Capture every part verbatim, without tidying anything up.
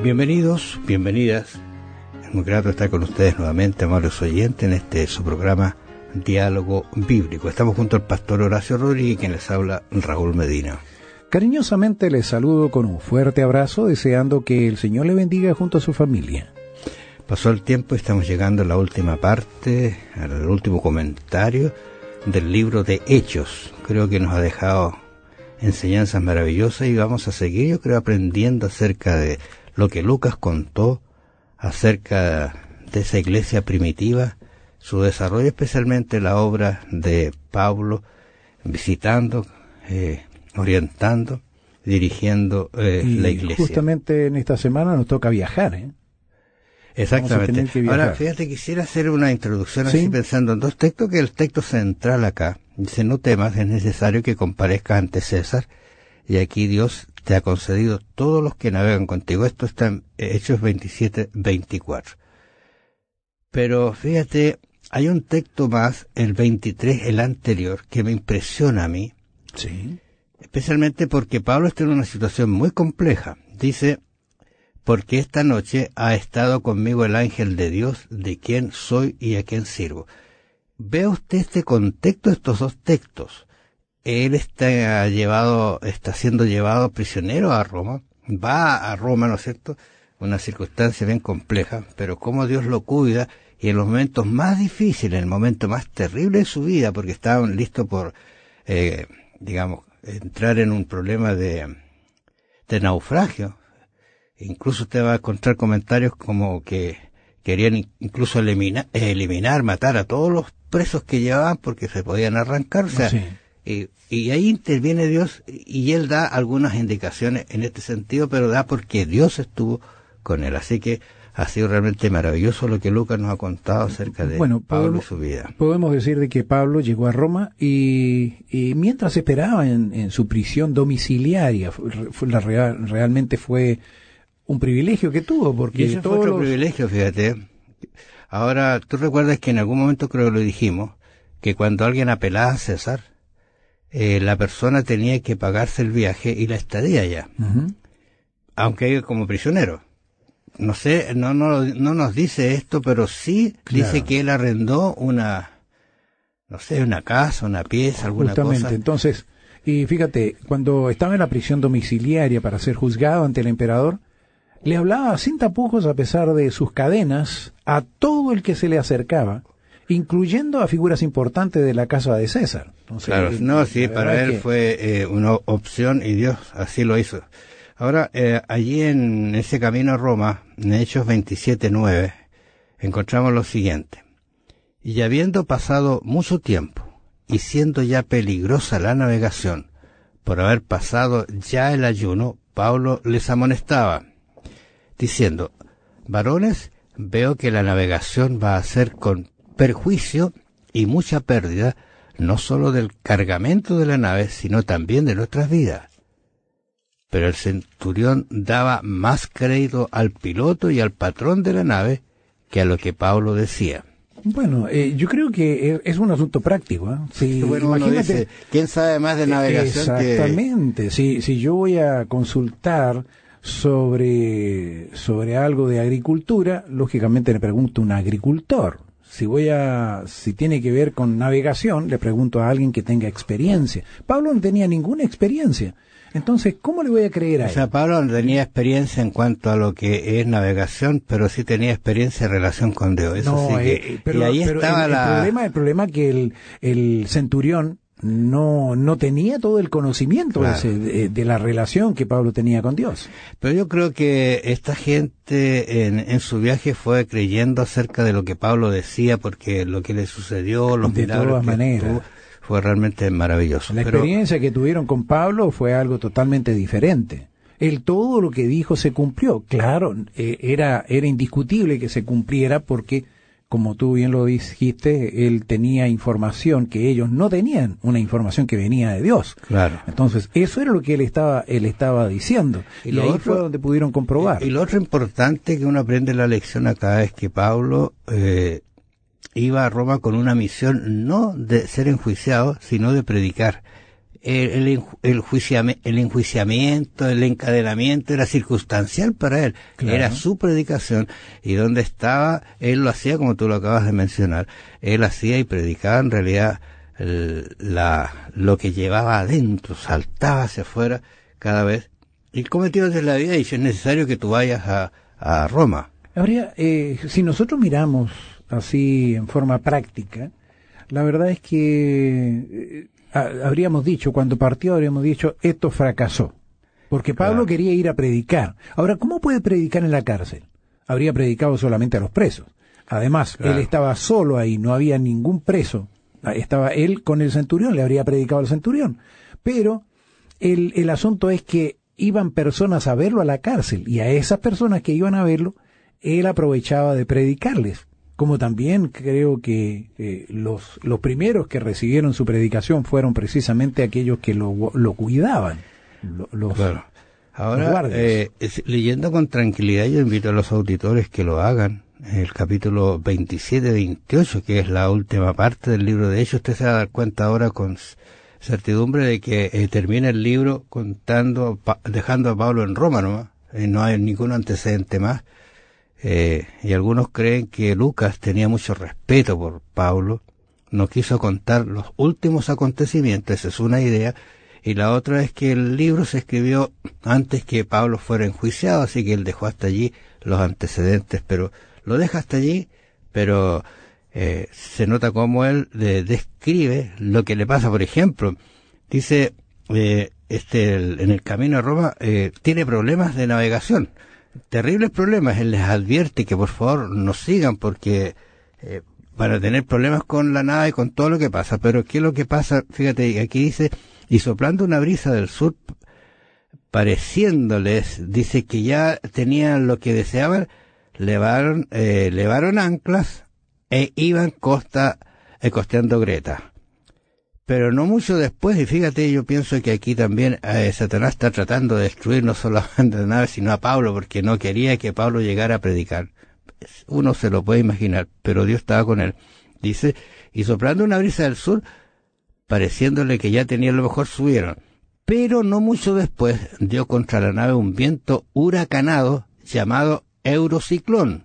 Bienvenidos, bienvenidas. Es muy grato estar con ustedes nuevamente, amables oyentes, en este su programa Diálogo Bíblico. Estamos junto al pastor Horacio Rodríguez, quien les habla, Raúl Medina. Cariñosamente les saludo con un fuerte abrazo, deseando que el Señor le bendiga junto a su familia. Pasó el tiempo y estamos llegando a la última parte, al último comentario del libro de Hechos. Creo que nos ha dejado enseñanzas maravillosas y vamos a seguir, yo creo, aprendiendo acerca de lo que Lucas contó acerca de esa iglesia primitiva, su desarrollo, especialmente la obra de Pablo, visitando, eh, orientando, dirigiendo eh, la iglesia. Justamente en esta semana nos toca viajar, ¿eh? Exactamente. Ahora, fíjate, quisiera hacer una introducción así, ¿sí? Pensando en dos textos, que el texto central acá dice: no temas, es necesario que comparezcas ante César, y aquí Dios te ha concedido todos los que navegan contigo. Esto está en Hechos veintisiete, veinticuatro. Pero fíjate, hay un texto más, el veintitrés, el anterior, que me impresiona a mí. Sí. Especialmente porque Pablo está en una situación muy compleja. Dice: porque esta noche ha estado conmigo el ángel de Dios, de quien soy y a quien sirvo. Vea usted este contexto, estos dos textos. Él está llevado, está siendo llevado prisionero a Roma, va a Roma, ¿no es cierto? Una circunstancia bien compleja, pero cómo Dios lo cuida, y en los momentos más difíciles, en el momento más terrible de su vida, porque estaban listos por, eh, digamos, entrar en un problema de, de naufragio. Incluso usted va a encontrar comentarios como que querían incluso eliminar, eliminar, matar a todos los presos que llevaban porque se podían arrancar, o sea, sí. y, y ahí interviene Dios y Él da algunas indicaciones en este sentido, pero da porque Dios estuvo con Él. Así que ha sido realmente maravilloso lo que Lucas nos ha contado acerca de bueno, Pablo podemos, y su vida. Podemos decir de que Pablo llegó a Roma y, y mientras esperaba en, en su prisión domiciliaria, fue, la real, realmente fue un privilegio que tuvo, porque y ese todos fue otro los... privilegio, fíjate. Ahora, tú recuerdas que en algún momento creo que lo dijimos, que cuando alguien apelaba a César, eh, la persona tenía que pagarse el viaje y la estadía ya, uh-huh. aunque iba como prisionero. No sé, no, no, no nos dice esto, pero sí claro. Dice que él arrendó una, no sé, una casa, una pieza, alguna Justamente, cosa. Entonces, y fíjate, cuando estaba en la prisión domiciliaria para ser juzgado ante el emperador, le hablaba sin tapujos, a pesar de sus cadenas, a todo el que se le acercaba, incluyendo a figuras importantes de la casa de César. Entonces, claro, no, sí, para él que... fue eh, una opción y Dios así lo hizo. Ahora, eh, allí en ese camino a Roma, en Hechos veintisiete, nueve, encontramos lo siguiente: y habiendo pasado mucho tiempo, y siendo ya peligrosa la navegación, por haber pasado ya el ayuno, Pablo les amonestaba, diciendo: varones, veo que la navegación va a ser con perjuicio y mucha pérdida, no sólo del cargamento de la nave, sino también de nuestras vidas. Pero el centurión daba más crédito al piloto y al patrón de la nave que a lo que Pablo decía. Bueno, eh, yo creo que es un asunto práctico, ¿eh? Si, bueno, imagínate, dice, ¿quién sabe más de navegación? Exactamente. Que... Si, si yo voy a consultar sobre, sobre algo de agricultura, lógicamente le pregunto a un agricultor. Si voy a, si tiene que ver con navegación, le pregunto a alguien que tenga experiencia. Pablo no tenía ninguna experiencia. Entonces, ¿cómo le voy a creer a él? O sea, Pablo no tenía experiencia en cuanto a lo que es navegación, pero sí tenía experiencia en relación con Dios. Eso no, sí que, eh, pero, y ahí pero estaba el, la... el problema, el problema que el, el centurión no, no tenía todo el conocimiento claro. ese, de, de la relación que Pablo tenía con Dios. Pero yo creo que esta gente en, en su viaje fue creyendo acerca de lo que Pablo decía, porque lo que le sucedió, los de milagros todas que maneras. tuvo, fue realmente maravilloso. La Pero, experiencia que tuvieron con Pablo fue algo totalmente diferente. Él todo lo que dijo se cumplió. Claro, eh, era, era indiscutible que se cumpliera porque, como tú bien lo dijiste, él tenía información que ellos no tenían, una información que venía de Dios. Claro. Entonces, eso era lo que él estaba, él estaba diciendo. Y, y ahí otro, fue donde pudieron comprobar. Y, y lo otro importante que uno aprende la lección acá es que Pablo eh, iba a Roma con una misión no de ser enjuiciado, sino de predicar. el, el, el, juiciami- el enjuiciamiento, el encadenamiento era circunstancial para él, claro. Era su predicación, y donde estaba, él lo hacía como tú lo acabas de mencionar, él hacía y predicaba en realidad el, la, lo que llevaba adentro, saltaba hacia afuera cada vez. El cometido de la vida dice, es necesario que tú vayas a, a Roma. Habría, eh, si nosotros miramos así en forma práctica, la verdad es que eh, habríamos dicho, cuando partió habríamos dicho, esto fracasó. Porque Pablo claro. quería ir a predicar. Ahora, ¿cómo puede predicar en la cárcel? Habría predicado solamente a los presos. Además, claro. él estaba solo ahí, no había ningún preso. Estaba él con el centurión, le habría predicado al centurión. Pero el, el asunto es que iban personas a verlo a la cárcel, y a esas personas que iban a verlo, él aprovechaba de predicarles. Como también creo que eh, los, los primeros que recibieron su predicación fueron precisamente aquellos que lo, lo cuidaban. Lo, los, claro. Ahora, los eh, es, leyendo con tranquilidad, yo invito a los auditores que lo hagan. El capítulo veintisiete veintiocho, que es la última parte del libro de Hechos, usted se va a dar cuenta ahora con certidumbre de que eh, termina el libro contando, pa, dejando a Pablo en Roma, ¿no? Eh, no hay ningún antecedente más. Eh, y algunos creen que Lucas tenía mucho respeto por Pablo, no quiso contar los últimos acontecimientos, esa es una idea, y la otra es que el libro se escribió antes que Pablo fuera enjuiciado, así que él dejó hasta allí los antecedentes, pero lo deja hasta allí, pero eh, se nota cómo él eh, describe lo que le pasa. Por ejemplo, dice, eh, este el, en el camino a Roma eh, tiene problemas de navegación, terribles problemas. Él les advierte que por favor no sigan porque eh, van a tener problemas con la nave y con todo lo que pasa. Pero ¿qué es lo que pasa? Fíjate, aquí dice, y soplando una brisa del sur, pareciéndoles, dice que ya tenían lo que deseaban, levaron, eh, levaron anclas e iban costa, eh, costeando Greta. Pero no mucho después, y fíjate, yo pienso que aquí también eh, Satanás está tratando de destruir no solamente a la nave, sino a Pablo, porque no quería que Pablo llegara a predicar. Uno se lo puede imaginar, pero Dios estaba con él. Dice, y soplando una brisa del sur, pareciéndole que ya tenían lo mejor, subieron. Pero no mucho después dio contra la nave un viento huracanado llamado Eurociclón.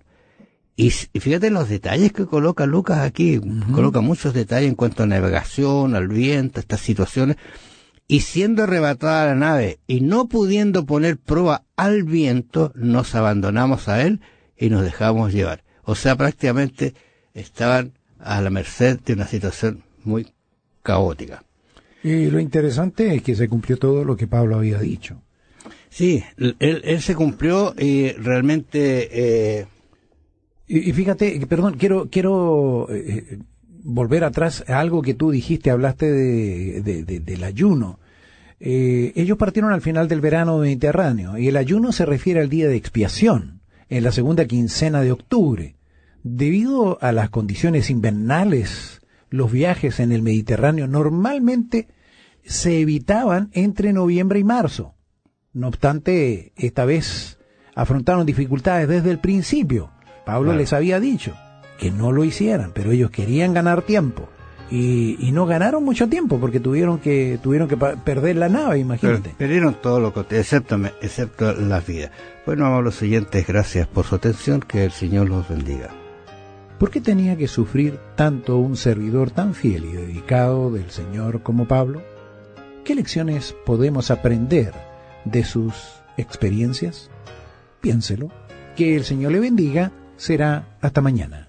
Y fíjate los detalles que coloca Lucas aquí, uh-huh. Coloca muchos detalles en cuanto a navegación, al viento, estas situaciones. Y siendo arrebatada la nave y no pudiendo poner prueba al viento, nos abandonamos a él y nos dejamos llevar. O sea, prácticamente estaban a la merced de una situación muy caótica. Y lo interesante es que se cumplió todo lo que Pablo había dicho. Sí, él, él se cumplió y realmente... Eh, Y, y fíjate, perdón, quiero quiero eh, volver atrás a algo que tú dijiste, hablaste de, de, de del ayuno. Eh, ellos partieron al final del verano mediterráneo, y el ayuno se refiere al día de expiación, en la segunda quincena de octubre. Debido a las condiciones invernales, los viajes en el Mediterráneo normalmente se evitaban entre noviembre y marzo. No obstante, esta vez afrontaron dificultades desde el principio. Pablo claro. les había dicho que no lo hicieran, pero ellos querían ganar tiempo y, y no ganaron mucho tiempo porque tuvieron que tuvieron que pa- perder la nave, imagínate. Pero perdieron todo lo que excepto excepto las vidas. Bueno, amables oyentes, gracias por su atención, que el Señor los bendiga. ¿Por qué tenía que sufrir tanto un servidor tan fiel y dedicado del Señor como Pablo? ¿Qué lecciones podemos aprender de sus experiencias? Piénselo. Que el Señor le bendiga. Será hasta mañana.